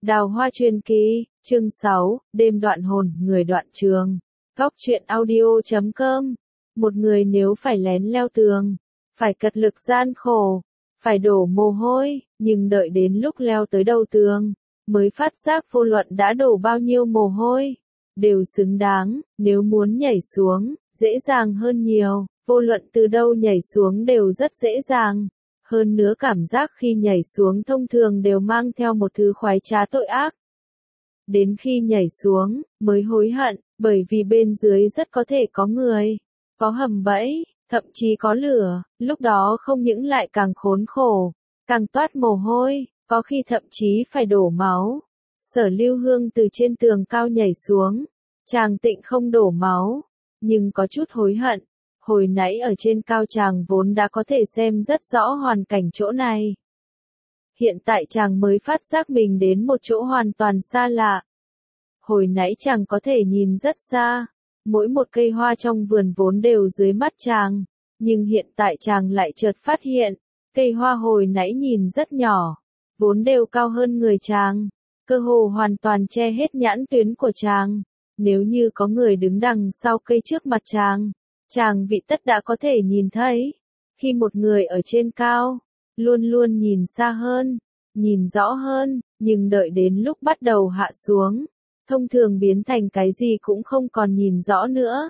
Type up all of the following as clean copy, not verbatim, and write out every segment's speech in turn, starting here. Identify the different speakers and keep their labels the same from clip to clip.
Speaker 1: Đào Hoa Truyền Kỳ, chương 6, đêm đoạn hồn, người đoạn trường. Góc truyện audio.com. Một người nếu phải lén leo tường, phải cật lực gian khổ, phải đổ mồ hôi, nhưng đợi đến lúc leo tới đầu tường, mới phát giác vô luận đã đổ bao nhiêu mồ hôi, đều xứng đáng. Nếu muốn nhảy xuống, dễ dàng hơn nhiều, vô luận từ đâu nhảy xuống đều rất dễ dàng. Hơn nữa cảm giác khi nhảy xuống thông thường đều mang theo một thứ khoái trá tội ác. Đến khi nhảy xuống, mới hối hận, bởi vì bên dưới rất có thể có người, có hầm bẫy, thậm chí có lửa, lúc đó không những lại càng khốn khổ, càng toát mồ hôi, có khi thậm chí phải đổ máu. Sở Lưu Hương từ trên tường cao nhảy xuống, chàng tịnh không đổ máu, nhưng có chút hối hận. Hồi nãy ở trên cao chàng vốn đã có thể xem rất rõ hoàn cảnh chỗ này. Hiện tại chàng mới phát giác mình đến một chỗ hoàn toàn xa lạ. Hồi nãy chàng có thể nhìn rất xa, mỗi một cây hoa trong vườn vốn đều dưới mắt chàng, nhưng hiện tại chàng lại chợt phát hiện, cây hoa hồi nãy nhìn rất nhỏ, vốn đều cao hơn người chàng, cơ hồ hoàn toàn che hết nhãn tuyến của chàng. Nếu như có người đứng đằng sau cây trước mặt chàng vị tất đã có thể nhìn thấy. Khi một người ở trên cao, luôn luôn nhìn xa hơn, nhìn rõ hơn, nhưng đợi đến lúc bắt đầu hạ xuống, thông thường biến thành cái gì cũng không còn nhìn rõ nữa.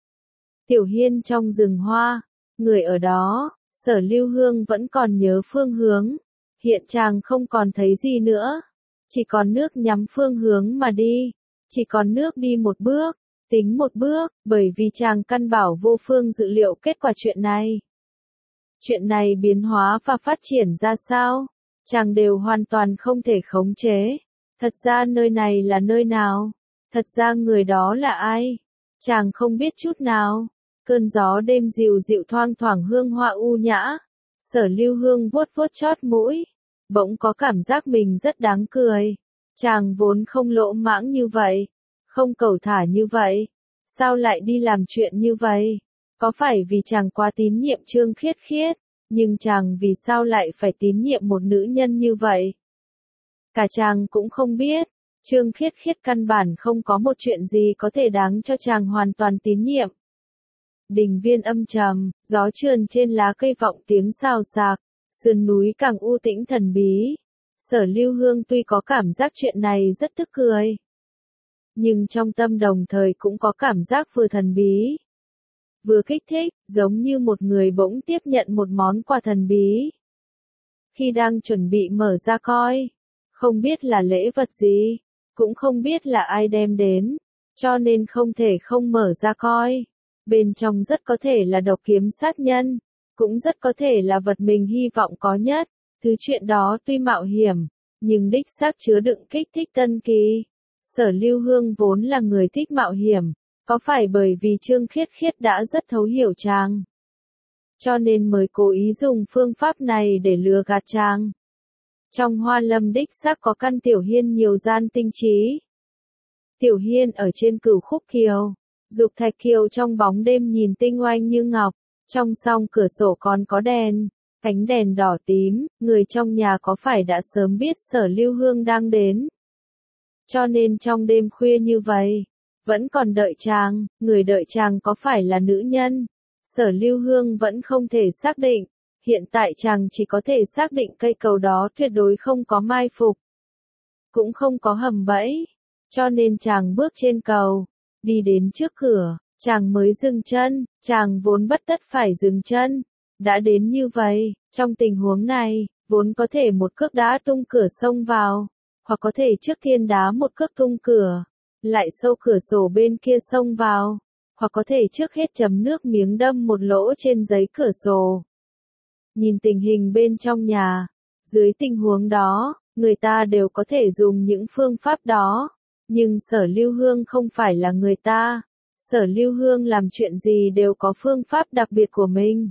Speaker 1: Tiểu Hiên trong rừng hoa, người ở đó, Sở Lưu Hương vẫn còn nhớ phương hướng. Hiện chàng không còn thấy gì nữa, chỉ còn nước nhắm phương hướng mà đi, chỉ còn nước đi một bước. Tính một bước, bởi vì chàng căn bảo vô phương dự liệu kết quả chuyện này. Chuyện này biến hóa và phát triển ra sao, chàng đều hoàn toàn không thể khống chế. Thật ra nơi này là nơi nào? Thật ra người đó là ai? Chàng không biết chút nào. Cơn gió đêm dịu dịu thoang thoảng hương hoa u nhã. Sở Lưu Hương vuốt vuốt chót mũi, bỗng có cảm giác mình rất đáng cười. Chàng vốn không lỗ mãng như vậy, không cẩu thả như vậy, sao lại đi làm chuyện như vậy? Có phải vì chàng quá tín nhiệm Trương Khiết Khiết, nhưng chàng vì sao lại phải tín nhiệm một nữ nhân như vậy? Cả chàng cũng không biết, Trương Khiết Khiết căn bản không có một chuyện gì có thể đáng cho chàng hoàn toàn tín nhiệm. Đình viên âm trầm, gió trườn trên lá cây vọng tiếng xào xạc, sườn núi càng u tĩnh thần bí. Sở Lưu Hương tuy có cảm giác chuyện này rất tức cười, nhưng trong tâm đồng thời cũng có cảm giác vừa thần bí, vừa kích thích, giống như một người bỗng tiếp nhận một món quà thần bí. Khi đang chuẩn bị mở ra coi, không biết là lễ vật gì, cũng không biết là ai đem đến, cho nên không thể không mở ra coi. Bên trong rất có thể là độc kiếm sát nhân, cũng rất có thể là vật mình hy vọng có nhất. Thứ chuyện đó tuy mạo hiểm, nhưng đích xác chứa đựng kích thích tân kỳ. Sở Lưu Hương vốn là người thích mạo hiểm, có phải bởi vì Trương Khiết Khiết đã rất thấu hiểu chàng, cho nên mới cố ý dùng phương pháp này để lừa gạt chàng. Trong Hoa Lâm đích xác có căn Tiểu Hiên nhiều gian tinh trí. Tiểu Hiên ở trên Cửu Khúc Kiều, Dục Thạch Kiều trong bóng đêm nhìn tinh oanh như ngọc, trong song cửa sổ còn có đèn, ánh đèn đỏ tím, người trong nhà có phải đã sớm biết Sở Lưu Hương đang đến? Cho nên trong đêm khuya như vậy, vẫn còn đợi chàng, người đợi chàng có phải là nữ nhân? Sở Lưu Hương vẫn không thể xác định, hiện tại chàng chỉ có thể xác định cây cầu đó tuyệt đối không có mai phục, cũng không có hầm bẫy, cho nên chàng bước trên cầu, đi đến trước cửa, chàng mới dừng chân, chàng vốn bất tất phải dừng chân, đã đến như vậy, trong tình huống này, vốn có thể một cước đá tung cửa xông vào, hoặc có thể trước tiên đá một cước tung cửa, lại xâu cửa sổ bên kia xông vào, hoặc có thể trước hết chấm nước miếng đâm một lỗ trên giấy cửa sổ. Nhìn tình hình bên trong nhà, dưới tình huống đó, người ta đều có thể dùng những phương pháp đó, nhưng Sở Lưu Hương không phải là người ta. Sở Lưu Hương làm chuyện gì đều có phương pháp đặc biệt của mình.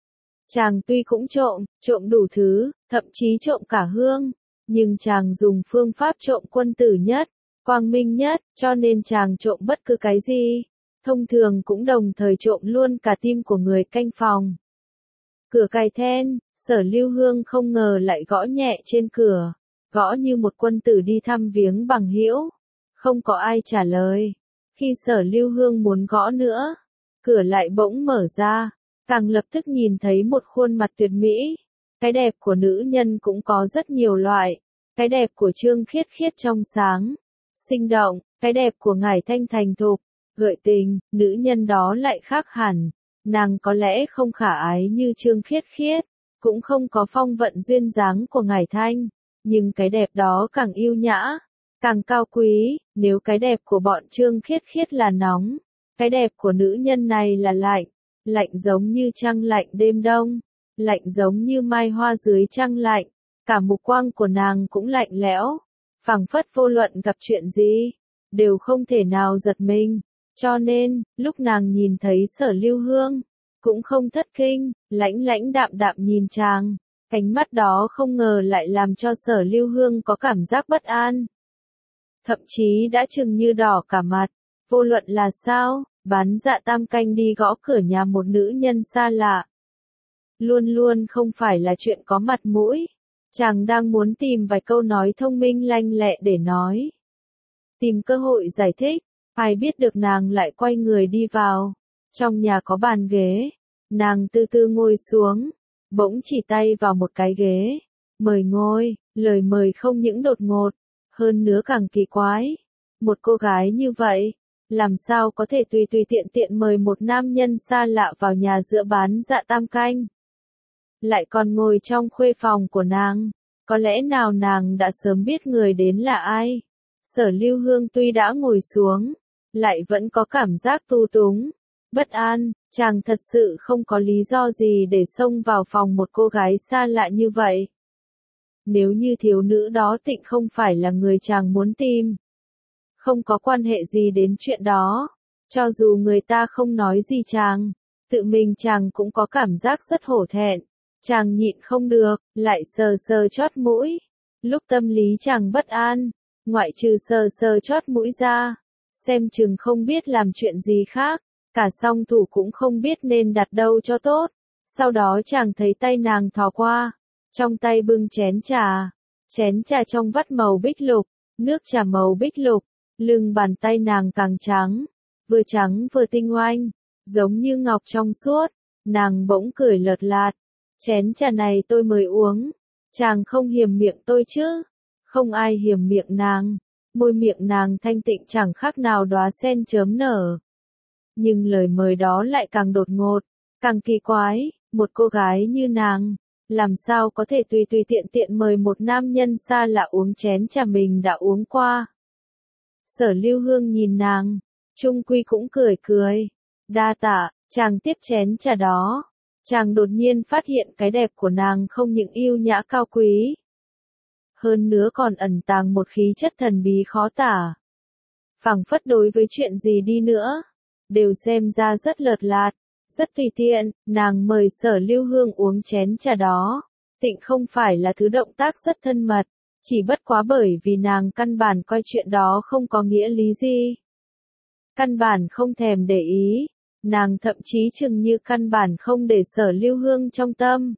Speaker 1: Chàng tuy cũng trộm đủ thứ, thậm chí trộm cả hương, nhưng chàng dùng phương pháp trộm quân tử nhất, quang minh nhất, cho nên chàng trộm bất cứ cái gì, thông thường cũng đồng thời trộm luôn cả tim của người canh phòng. Cửa cài then, Sở Lưu Hương không ngờ lại gõ nhẹ trên cửa, gõ như một quân tử đi thăm viếng bằng hữu. Không có ai trả lời. Khi Sở Lưu Hương muốn gõ nữa, cửa lại bỗng mở ra, càng lập tức nhìn thấy một khuôn mặt tuyệt mỹ. Cái đẹp của nữ nhân cũng có rất nhiều loại. Cái đẹp của Trương Khiết Khiết trong sáng, sinh động, cái đẹp của Ngải Thanh thành thục, gợi tình, nữ nhân đó lại khác hẳn. Nàng có lẽ không khả ái như Trương Khiết Khiết, cũng không có phong vận duyên dáng của Ngải Thanh, nhưng cái đẹp đó càng yêu nhã, càng cao quý. Nếu cái đẹp của bọn Trương Khiết Khiết là nóng, cái đẹp của nữ nhân này là lạnh, lạnh giống như trăng lạnh đêm đông, lạnh giống như mai hoa dưới trăng lạnh. Cả mục quang của nàng cũng lạnh lẽo, phảng phất vô luận gặp chuyện gì, đều không thể nào giật mình. Cho nên, lúc nàng nhìn thấy Sở Lưu Hương, cũng không thất kinh, lãnh lãnh đạm đạm nhìn chàng. Ánh mắt đó không ngờ lại làm cho Sở Lưu Hương có cảm giác bất an. Thậm chí đã chừng như đỏ cả mặt. Vô luận là sao, Bán Dạ Tam Canh đi gõ cửa nhà một nữ nhân xa lạ, luôn luôn không phải là chuyện có mặt mũi. Chàng đang muốn tìm vài câu nói thông minh lanh lẹ để nói, tìm cơ hội giải thích, ai biết được nàng lại quay người đi vào. Trong nhà có bàn ghế, nàng từ từ ngồi xuống, bỗng chỉ tay vào một cái ghế, mời ngồi. Lời mời không những đột ngột, hơn nữa càng kỳ quái. Một cô gái như vậy, làm sao có thể tùy tùy tiện tiện mời một nam nhân xa lạ vào nhà giữa Bán Dạ Tam Canh, lại còn ngồi trong khuê phòng của nàng. Có lẽ nào nàng đã sớm biết người đến là ai? Sở Lưu Hương tuy đã ngồi xuống, lại vẫn có cảm giác tu túng, bất an. Chàng thật sự không có lý do gì để xông vào phòng một cô gái xa lạ như vậy. Nếu như thiếu nữ đó tịnh không phải là người chàng muốn tìm, không có quan hệ gì đến chuyện đó, cho dù người ta không nói gì chàng, tự mình chàng cũng có cảm giác rất hổ thẹn. Chàng nhịn không được, lại sờ sờ chót mũi. Lúc tâm lý chàng bất an, ngoại trừ sờ sờ chót mũi ra, xem chừng không biết làm chuyện gì khác, cả song thủ cũng không biết nên đặt đâu cho tốt. Sau đó chàng thấy tay nàng thò qua, trong tay bưng chén trà trong vắt màu bích lục, nước trà màu bích lục, lưng bàn tay nàng càng trắng vừa tinh oanh, giống như ngọc trong suốt. Nàng bỗng cười lợt lạt, chén trà này tôi mới uống, chàng không hiềm miệng tôi chứ? Không ai hiềm miệng nàng, môi miệng nàng thanh tịnh chẳng khác nào đóa sen chớm nở. Nhưng lời mời đó lại càng đột ngột, càng kỳ quái. Một cô gái như nàng, làm sao có thể tùy tùy tiện tiện mời một nam nhân xa lạ uống chén trà mình đã uống qua? Sở Lưu Hương nhìn nàng, chung quy cũng cười cười, đa tạ. Chàng tiếp chén trà đó. Chàng đột nhiên phát hiện cái đẹp của nàng không những yêu nhã cao quý, hơn nữa còn ẩn tàng một khí chất thần bí khó tả. Phảng phất đối với chuyện gì đi nữa, đều xem ra rất lợt lạt, rất tùy tiện. Nàng mời Sở Lưu Hương uống chén trà đó, tịnh không phải là thứ động tác rất thân mật, chỉ bất quá bởi vì nàng căn bản coi chuyện đó không có nghĩa lý gì. Căn bản không thèm để ý. Nàng thậm chí chừng như căn bản không để Sở Lưu Hương trong tâm.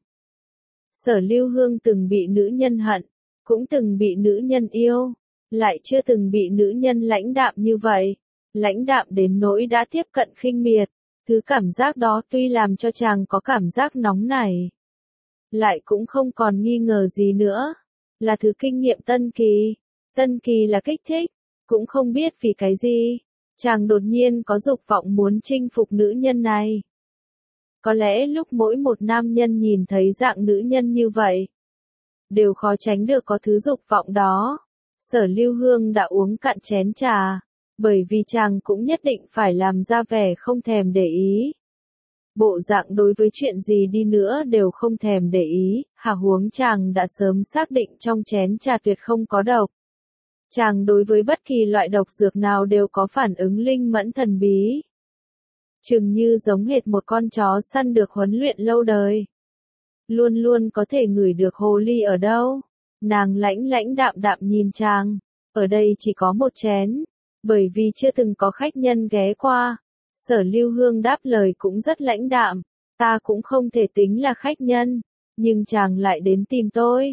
Speaker 1: Sở Lưu Hương từng bị nữ nhân hận, cũng từng bị nữ nhân yêu, lại chưa từng bị nữ nhân lãnh đạm như vậy. Lãnh đạm đến nỗi đã tiếp cận khinh miệt. Thứ cảm giác đó tuy làm cho chàng có cảm giác nóng nảy, lại cũng không còn nghi ngờ gì nữa, là thứ kinh nghiệm tân kỳ. Tân kỳ là kích thích, cũng không biết vì cái gì, chàng đột nhiên có dục vọng muốn chinh phục nữ nhân này. Có lẽ lúc mỗi một nam nhân nhìn thấy dạng nữ nhân như vậy, đều khó tránh được có thứ dục vọng đó. Sở Lưu Hương đã uống cạn chén trà, bởi vì chàng cũng nhất định phải làm ra vẻ không thèm để ý. Bộ dạng đối với chuyện gì đi nữa đều không thèm để ý, hà huống chàng đã sớm xác định trong chén trà tuyệt không có độc. Chàng đối với bất kỳ loại độc dược nào đều có phản ứng linh mẫn thần bí. Chừng như giống hệt một con chó săn được huấn luyện lâu đời. Luôn luôn có thể ngửi được hồ ly ở đâu. Nàng lãnh lãnh đạm đạm nhìn chàng. Ở đây chỉ có một chén. Bởi vì chưa từng có khách nhân ghé qua. Sở Lưu Hương đáp lời cũng rất lãnh đạm. Ta cũng không thể tính là khách nhân. Nhưng chàng lại đến tìm tôi.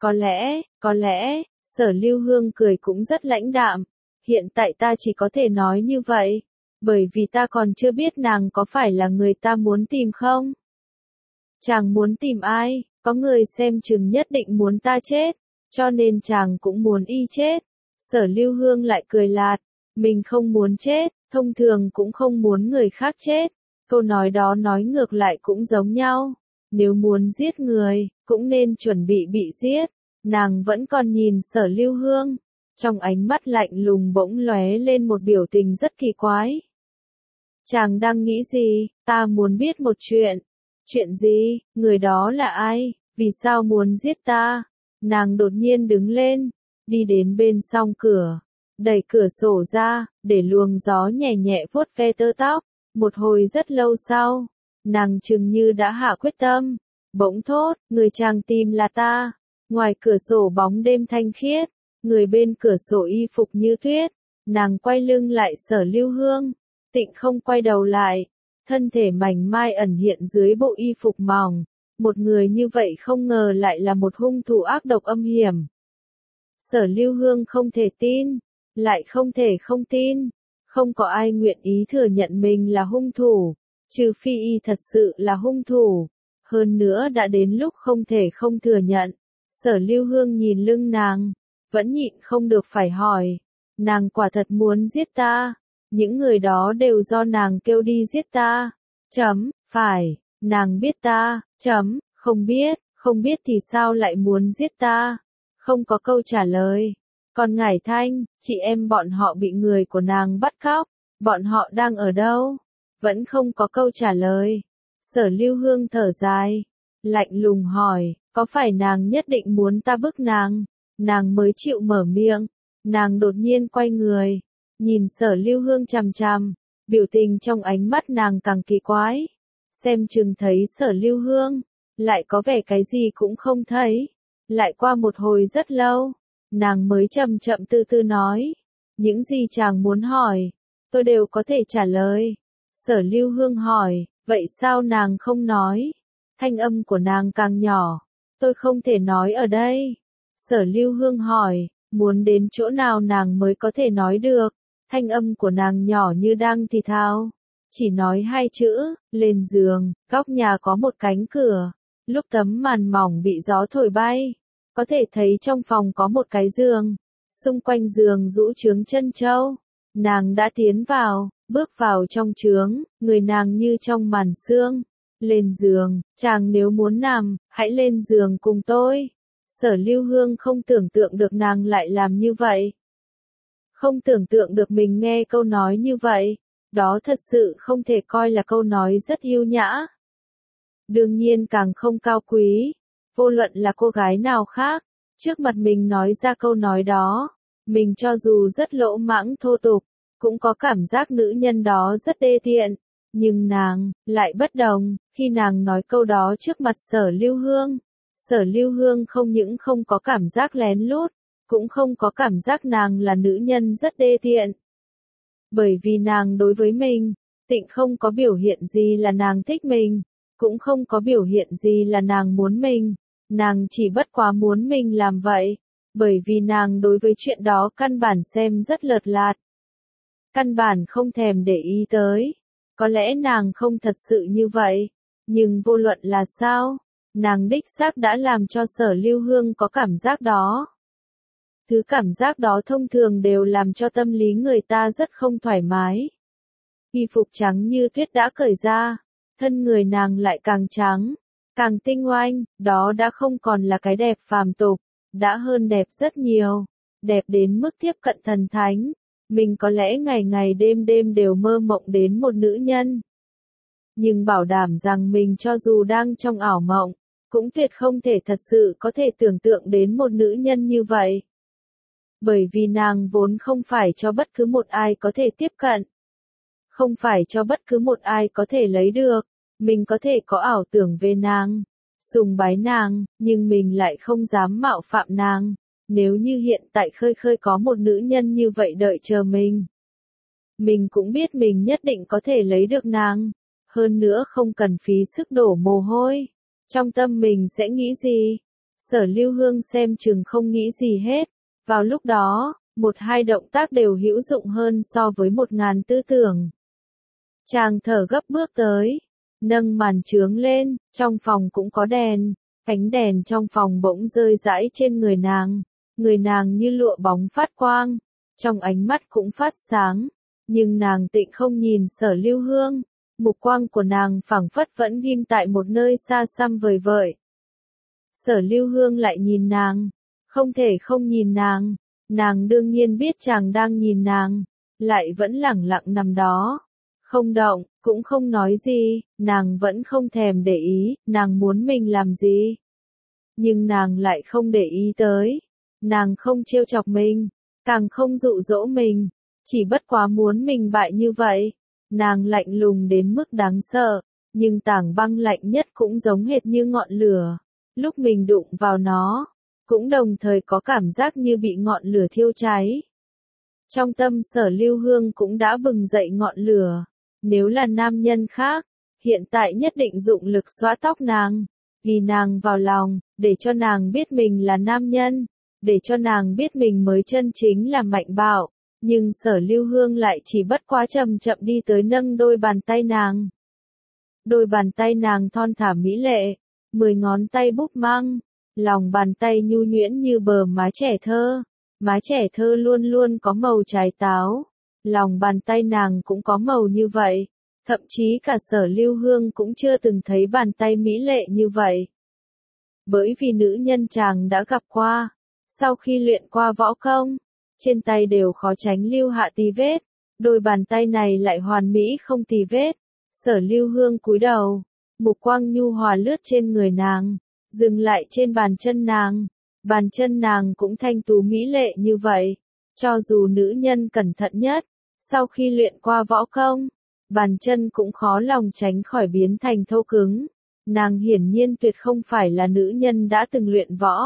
Speaker 1: Có lẽ, Sở Lưu Hương cười cũng rất lãnh đạm. Hiện tại ta chỉ có thể nói như vậy, bởi vì ta còn chưa biết nàng có phải là người ta muốn tìm không. Chàng muốn tìm ai, có người xem chừng nhất định muốn ta chết, cho nên chàng cũng muốn y chết. Sở Lưu Hương lại cười lạt, mình không muốn chết, thông thường cũng không muốn người khác chết. Câu nói đó nói ngược lại cũng giống nhau. Nếu muốn giết người, cũng nên chuẩn bị giết. Nàng vẫn còn nhìn Sở Lưu Hương, trong ánh mắt lạnh lùng bỗng lóe lên một biểu tình rất kỳ quái. Chàng đang nghĩ gì? Ta muốn biết một chuyện. Chuyện gì? Người đó là ai? Vì sao muốn giết ta? Nàng đột nhiên đứng lên, đi đến bên song cửa, đẩy cửa sổ ra, để luồng gió nhẹ nhẹ vuốt ve tơ tóc. Một hồi rất lâu sau, nàng chừng như đã hạ quyết tâm, bỗng thốt, người chàng tìm là ta. Ngoài cửa sổ bóng đêm thanh khiết, người bên cửa sổ y phục như tuyết, nàng quay lưng lại Sở Lưu Hương, Tịnh không quay đầu lại, thân thể mảnh mai ẩn hiện dưới bộ y phục mỏng. Một người như vậy không ngờ lại là một hung thủ ác độc âm hiểm. Sở Lưu Hương không thể tin, lại không thể không tin. Không có ai nguyện ý thừa nhận mình là hung thủ, trừ phi y thật sự là hung thủ. Hơn nữa đã đến lúc không thể không thừa nhận. Sở Lưu Hương nhìn lưng nàng, vẫn nhịn không được phải hỏi. Nàng quả thật muốn giết ta. Những người đó đều do nàng kêu đi giết ta. Phải, nàng biết ta. Không biết thì sao lại muốn giết ta. Không có câu trả lời. Còn Ngải Thanh, chị em bọn họ bị người của nàng bắt cóc. Bọn họ đang ở đâu? Vẫn không có câu trả lời. Sở Lưu Hương thở dài, lạnh lùng hỏi, có phải nàng nhất định muốn ta bức nàng? Nàng mới chịu mở miệng. Nàng đột nhiên quay người, nhìn Sở Lưu Hương chằm chằm, biểu tình trong ánh mắt nàng càng kỳ quái. Xem chừng thấy Sở Lưu Hương, lại có vẻ cái gì cũng không thấy. Lại qua một hồi rất lâu, nàng mới chậm chậm từ từ nói, những gì chàng muốn hỏi, tôi đều có thể trả lời. Sở Lưu Hương hỏi, vậy sao nàng không nói? Thanh âm của nàng càng nhỏ, tôi không thể nói ở đây. Sở Lưu Hương hỏi, muốn đến chỗ nào nàng mới có thể nói được? Thanh âm của nàng nhỏ như đang thì thào, chỉ nói hai chữ, lên giường. Góc nhà có một cánh cửa, lúc tấm màn mỏng bị gió thổi bay, có thể thấy trong phòng có một cái giường, xung quanh giường rũ chướng chân châu. Nàng đã tiến vào, bước vào trong chướng, người nàng như trong màn sương. Lên giường, chàng nếu muốn nằm, hãy lên giường cùng tôi. Sở Lưu Hương không tưởng tượng được nàng lại làm như vậy. Không tưởng tượng được mình nghe câu nói như vậy. Đó thật sự không thể coi là câu nói rất yêu nhã. Đương nhiên càng không cao quý. Vô luận là cô gái nào khác, trước mặt mình nói ra câu nói đó, mình cho dù rất lỗ mãng thô tục, cũng có cảm giác nữ nhân đó rất đê tiện. Nhưng nàng, lại bất đồng, khi nàng nói câu đó trước mặt Sở Lưu Hương. Sở Lưu Hương không những không có cảm giác lén lút, cũng không có cảm giác nàng là nữ nhân rất đê tiện. Bởi vì nàng đối với mình, Tịnh không có biểu hiện gì là nàng thích mình, cũng không có biểu hiện gì là nàng muốn mình. Nàng chỉ bất quá muốn mình làm vậy, bởi vì nàng đối với chuyện đó căn bản xem rất lợt lạt. Căn bản không thèm để ý tới. Có lẽ nàng không thật sự như vậy, nhưng vô luận là sao, nàng đích xác đã làm cho Sở Lưu Hương có cảm giác đó. Thứ cảm giác đó thông thường đều làm cho tâm lý người ta rất không thoải mái. Y phục trắng như tuyết đã cởi ra, thân người nàng lại càng trắng, càng tinh oanh, đó đã không còn là cái đẹp phàm tục, đã hơn đẹp rất nhiều, đẹp đến mức tiếp cận thần thánh. Mình có lẽ ngày ngày đêm đêm đều mơ mộng đến một nữ nhân. Nhưng bảo đảm rằng mình cho dù đang trong ảo mộng, cũng tuyệt không thể thật sự có thể tưởng tượng đến một nữ nhân như vậy. Bởi vì nàng vốn không phải cho bất cứ một ai có thể tiếp cận. Không phải cho bất cứ một ai có thể lấy được. Mình có thể có ảo tưởng về nàng, sùng bái nàng, nhưng mình lại không dám mạo phạm nàng. Nếu như hiện tại khơi khơi có một nữ nhân như vậy đợi chờ mình cũng biết mình nhất định có thể lấy được nàng. Hơn nữa không cần phí sức đổ mồ hôi. Trong tâm mình sẽ nghĩ gì? Sở Lưu Hương xem chừng không nghĩ gì hết. Vào lúc đó, một hai động tác đều hữu dụng hơn so với 1000 tư tưởng. Chàng thở gấp bước tới, nâng màn chướng lên, trong phòng cũng có đèn, ánh đèn trong phòng bỗng rơi rãi trên người nàng như lụa bóng phát quang, trong ánh mắt cũng phát sáng, nhưng nàng tịnh không nhìn Sở Lưu Hương, mục quang của nàng phảng phất vẫn ghim tại một nơi xa xăm vời vợi. Sở Lưu Hương lại nhìn nàng, không thể không nhìn nàng đương nhiên biết chàng đang nhìn nàng, lại vẫn lẳng lặng nằm đó, không động, cũng không nói gì, nàng vẫn không thèm để ý, nàng muốn mình làm gì. Nhưng nàng lại không để ý tới, nàng không trêu chọc mình, càng không dụ dỗ mình, chỉ bất quá muốn mình bại như vậy. Nàng lạnh lùng đến mức đáng sợ, nhưng tảng băng lạnh nhất cũng giống hệt như ngọn lửa. Lúc mình đụng vào nó, cũng đồng thời có cảm giác như bị ngọn lửa thiêu cháy. Trong tâm Sở Lưu Hương cũng đã bừng dậy ngọn lửa. Nếu là nam nhân khác, hiện tại nhất định dụng lực xóa tóc nàng, ghi nàng vào lòng, để cho nàng biết mình là nam nhân, để cho nàng biết mình mới chân chính là mạnh bạo. Nhưng Sở Lưu Hương lại chỉ bất quá chậm chậm đi tới nâng đôi bàn tay nàng. Đôi bàn tay nàng thon thả mỹ lệ, 10 ngón tay búp măng, lòng bàn tay nhu nhuyễn như bờ má trẻ thơ. Má trẻ thơ luôn luôn có màu trái táo, lòng bàn tay nàng cũng có màu như vậy, thậm chí cả Sở Lưu Hương cũng chưa từng thấy bàn tay mỹ lệ như vậy. Bởi vì nữ nhân chàng đã gặp qua, sau khi luyện qua võ công, trên tay đều khó tránh lưu hạ tì vết, đôi bàn tay này lại hoàn mỹ không tì vết. Sở Lưu Hương cúi đầu, mục quang nhu hòa lướt trên người nàng, dừng lại trên bàn chân nàng. Bàn chân nàng cũng thanh tú mỹ lệ như vậy, cho dù nữ nhân cẩn thận nhất, sau khi luyện qua võ công, bàn chân cũng khó lòng tránh khỏi biến thành thô cứng. Nàng hiển nhiên tuyệt không phải là nữ nhân đã từng luyện võ.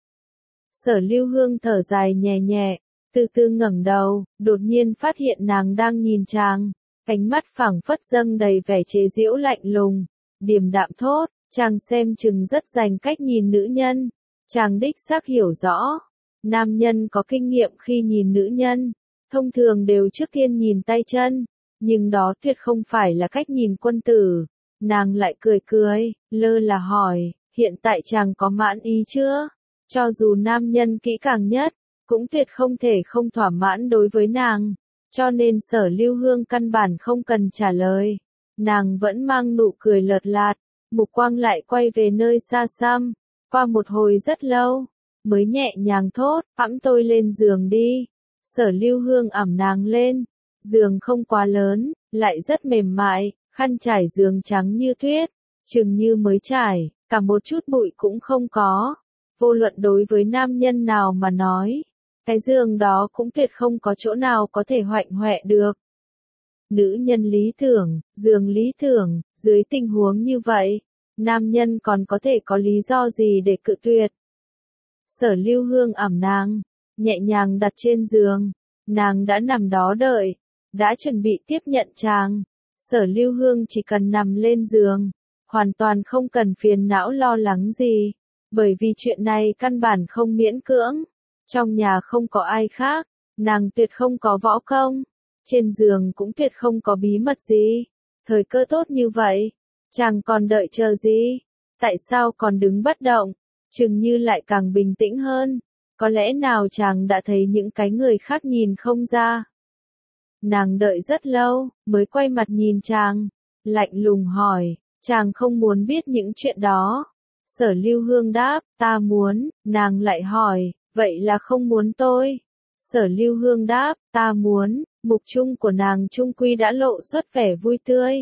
Speaker 1: Sở Lưu Hương thở dài nhẹ nhẹ, từ từ ngẩng đầu, đột nhiên phát hiện nàng đang nhìn chàng, ánh mắt phảng phất dâng đầy vẻ chế giễu lạnh lùng, điềm đạm thốt, chàng xem chừng rất dành cách nhìn nữ nhân. Chàng đích xác hiểu rõ, nam nhân có kinh nghiệm khi nhìn nữ nhân, thông thường đều trước tiên nhìn tay chân, nhưng đó tuyệt không phải là cách nhìn quân tử. Nàng lại cười cười, lơ là hỏi, hiện tại chàng có mãn ý chưa? Cho dù nam nhân kỹ càng nhất, cũng tuyệt không thể không thỏa mãn đối với nàng, cho nên Sở Lưu Hương căn bản không cần trả lời. Nàng vẫn mang nụ cười lợt lạt, mục quang lại quay về nơi xa xăm. Qua một hồi rất lâu, mới nhẹ nhàng thốt, ẵm tôi lên giường đi. Sở Lưu Hương ẵm nàng lên, giường không quá lớn, lại rất mềm mại, khăn trải giường trắng như tuyết, chừng như mới trải, cả một chút bụi cũng không có. Vô luận đối với nam nhân nào mà nói, cái giường đó cũng tuyệt không có chỗ nào có thể hoạnh hoẹ được. Nữ nhân lý tưởng, giường lý tưởng, dưới tình huống như vậy, nam nhân còn có thể có lý do gì để cự tuyệt. Sở Lưu Hương ẵm nàng, nhẹ nhàng đặt trên giường, nàng đã nằm đó đợi, đã chuẩn bị tiếp nhận chàng. Sở Lưu Hương chỉ cần nằm lên giường, hoàn toàn không cần phiền não lo lắng gì, bởi vì chuyện này căn bản không miễn cưỡng. Trong nhà không có ai khác, nàng tuyệt không có võ công, trên giường cũng tuyệt không có bí mật gì. Thời cơ tốt như vậy, chàng còn đợi chờ gì? Tại sao còn đứng bất động? Chừng như lại càng bình tĩnh hơn. Có lẽ nào chàng đã thấy những cái người khác nhìn không ra? Nàng đợi rất lâu, mới quay mặt nhìn chàng, lạnh lùng hỏi, chàng không muốn biết những chuyện đó. Sở Lưu Hương đáp, ta muốn. Nàng lại hỏi, vậy là không muốn tôi? Sở Lưu Hương đáp, ta muốn. Mục chung của nàng chung quy đã lộ xuất vẻ vui tươi.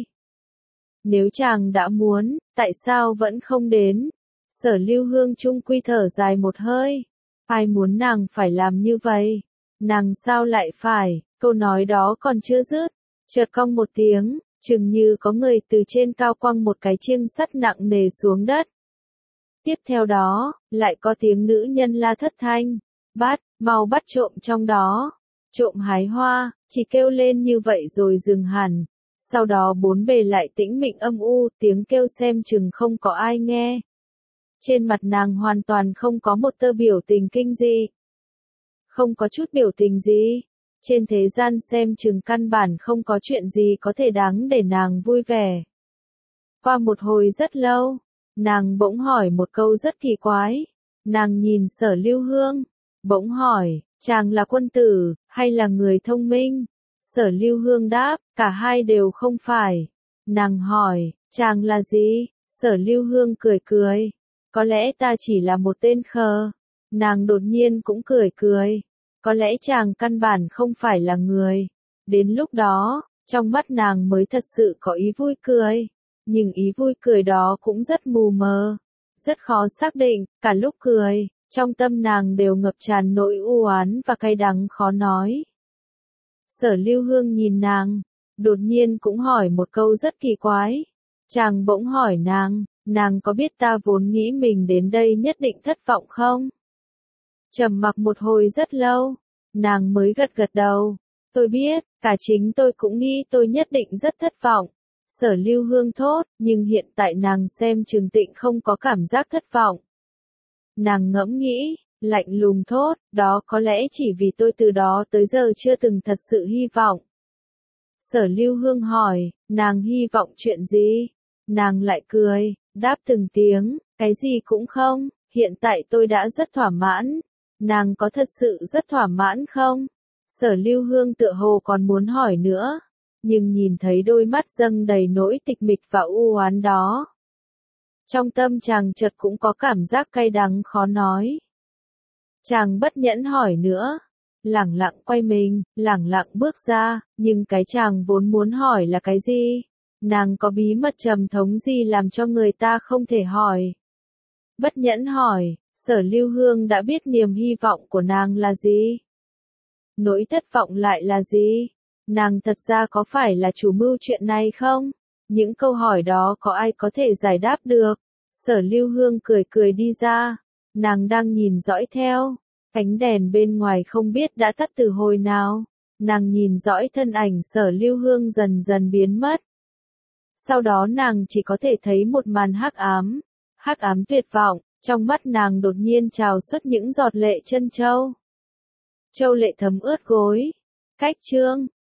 Speaker 1: Nếu chàng đã muốn, tại sao vẫn không đến? Sở Lưu Hương chung quy thở dài một hơi. Ai muốn nàng phải làm như vậy? Nàng sao lại phải? Câu nói đó còn chưa dứt, chợt cong một tiếng, chừng như có người từ trên cao quăng một cái chiêng sắt nặng nề xuống đất. Tiếp theo đó, lại có tiếng nữ nhân la thất thanh, mau bắt trộm trong đó. Trộm hái hoa, chỉ kêu lên như vậy rồi dừng hẳn. Sau đó bốn bề lại tĩnh mịch âm u, tiếng kêu xem chừng không có ai nghe. Trên mặt nàng hoàn toàn không có một tơ biểu tình kinh dị. Không có chút biểu tình gì. Trên thế gian xem chừng căn bản không có chuyện gì có thể đáng để nàng vui vẻ. Qua một hồi rất lâu, nàng bỗng hỏi một câu rất kỳ quái. Nàng nhìn Sở Lưu Hương, bỗng hỏi, chàng là quân tử, hay là người thông minh? Sở Lưu Hương đáp, cả hai đều không phải. Nàng hỏi, chàng là gì? Sở Lưu Hương cười cười, có lẽ ta chỉ là một tên khờ. Nàng đột nhiên cũng cười cười, có lẽ chàng căn bản không phải là người. Đến lúc đó, trong mắt nàng mới thật sự có ý vui cười. Nhưng ý vui cười đó cũng rất mù mờ, rất khó xác định, cả lúc cười, trong tâm nàng đều ngập tràn nỗi u oán và cay đắng khó nói. Sở Lưu Hương nhìn nàng, đột nhiên cũng hỏi một câu rất kỳ quái. Chàng bỗng hỏi nàng có biết ta vốn nghĩ mình đến đây nhất định thất vọng không? Trầm mặc một hồi rất lâu, nàng mới gật gật đầu. Tôi biết, cả chính tôi cũng nghĩ tôi nhất định rất thất vọng. Sở Lưu Hương thốt, nhưng hiện tại nàng xem Trường Tịnh không có cảm giác thất vọng. Nàng ngẫm nghĩ, lạnh lùng thốt, đó có lẽ chỉ vì tôi từ đó tới giờ chưa từng thật sự hy vọng. Sở Lưu Hương hỏi, nàng hy vọng chuyện gì? Nàng lại cười, đáp từng tiếng, cái gì cũng không, hiện tại tôi đã rất thỏa mãn. Nàng có thật sự rất thỏa mãn không? Sở Lưu Hương tựa hồ còn muốn hỏi nữa, nhưng nhìn thấy đôi mắt dâng đầy nỗi tịch mịch và u oán đó. Trong tâm chàng chợt cũng có cảm giác cay đắng khó nói. Chàng bất nhẫn hỏi nữa, lẳng lặng quay mình, lẳng lặng bước ra, nhưng cái chàng vốn muốn hỏi là cái gì? Nàng có bí mật trầm thống gì làm cho người ta không thể hỏi? Bất nhẫn hỏi, Sở Lưu Hương đã biết niềm hy vọng của nàng là gì? Nỗi thất vọng lại là gì? Nàng thật ra có phải là chủ mưu chuyện này không? Những câu hỏi đó có ai có thể giải đáp được? Sở Lưu Hương cười cười đi ra. Nàng đang nhìn dõi theo. Ánh đèn bên ngoài không biết đã tắt từ hồi nào. Nàng nhìn dõi thân ảnh Sở Lưu Hương dần dần biến mất. Sau đó nàng chỉ có thể thấy một màn hắc ám tuyệt vọng. Trong mắt nàng đột nhiên trào xuất những giọt lệ chân châu. Châu lệ thấm ướt gối. Cách chương